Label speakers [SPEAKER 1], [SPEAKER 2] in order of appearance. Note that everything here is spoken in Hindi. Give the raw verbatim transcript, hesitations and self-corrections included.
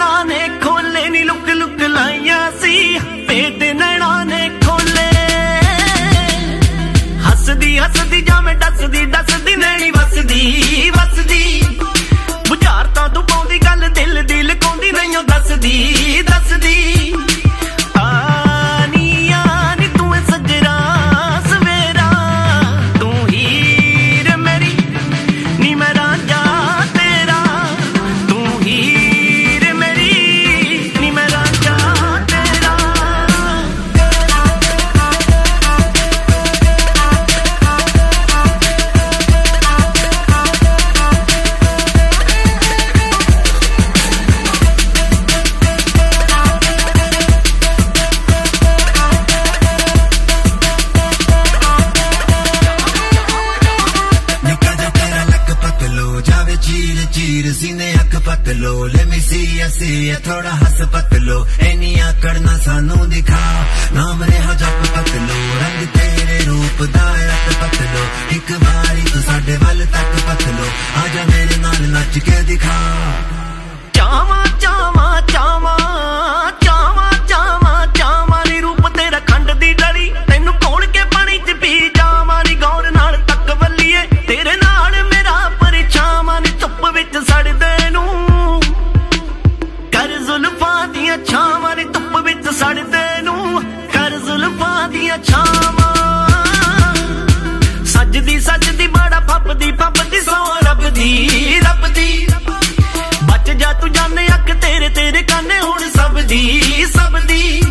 [SPEAKER 1] नैना ने खोले नी लुक लुक लाइया सी पेट नैना ने खोले हसदी हसदी जावे डसदी डसदी नैनी वसदी वसदी बुझारतां तू पाउंदी गल दिल दिल कोंदी नहीं दसदी दसदी
[SPEAKER 2] Let me see ya see ya थोड़ा हंस पतलो एनिया करना सानू दिखा नाम रहा जप पतलो रंग तेरे रूप दा रत पतलो एक बारी तू साडे वल तक पतलो आजा मेरे नाल नच के दिखा
[SPEAKER 1] चावा चावा चावा चावा चावा चावा नी रूप तेरा खंड दी डली तेनू खोल के पानी च पी जावा नी गौर नाल तक वल्लीए तेरे नाल मेरा परछावां नी धुप विच सड़दे नू कर जुल्फां दियां छावां नी धुप विच सड़दे नू कर जुल्फां दियां छावां सजदी सजदी बड़ा फपदी फपदी सौ रब दी रब दी बच जा तू जाने अख तेरे तेरे काने हुण सब दी सब दी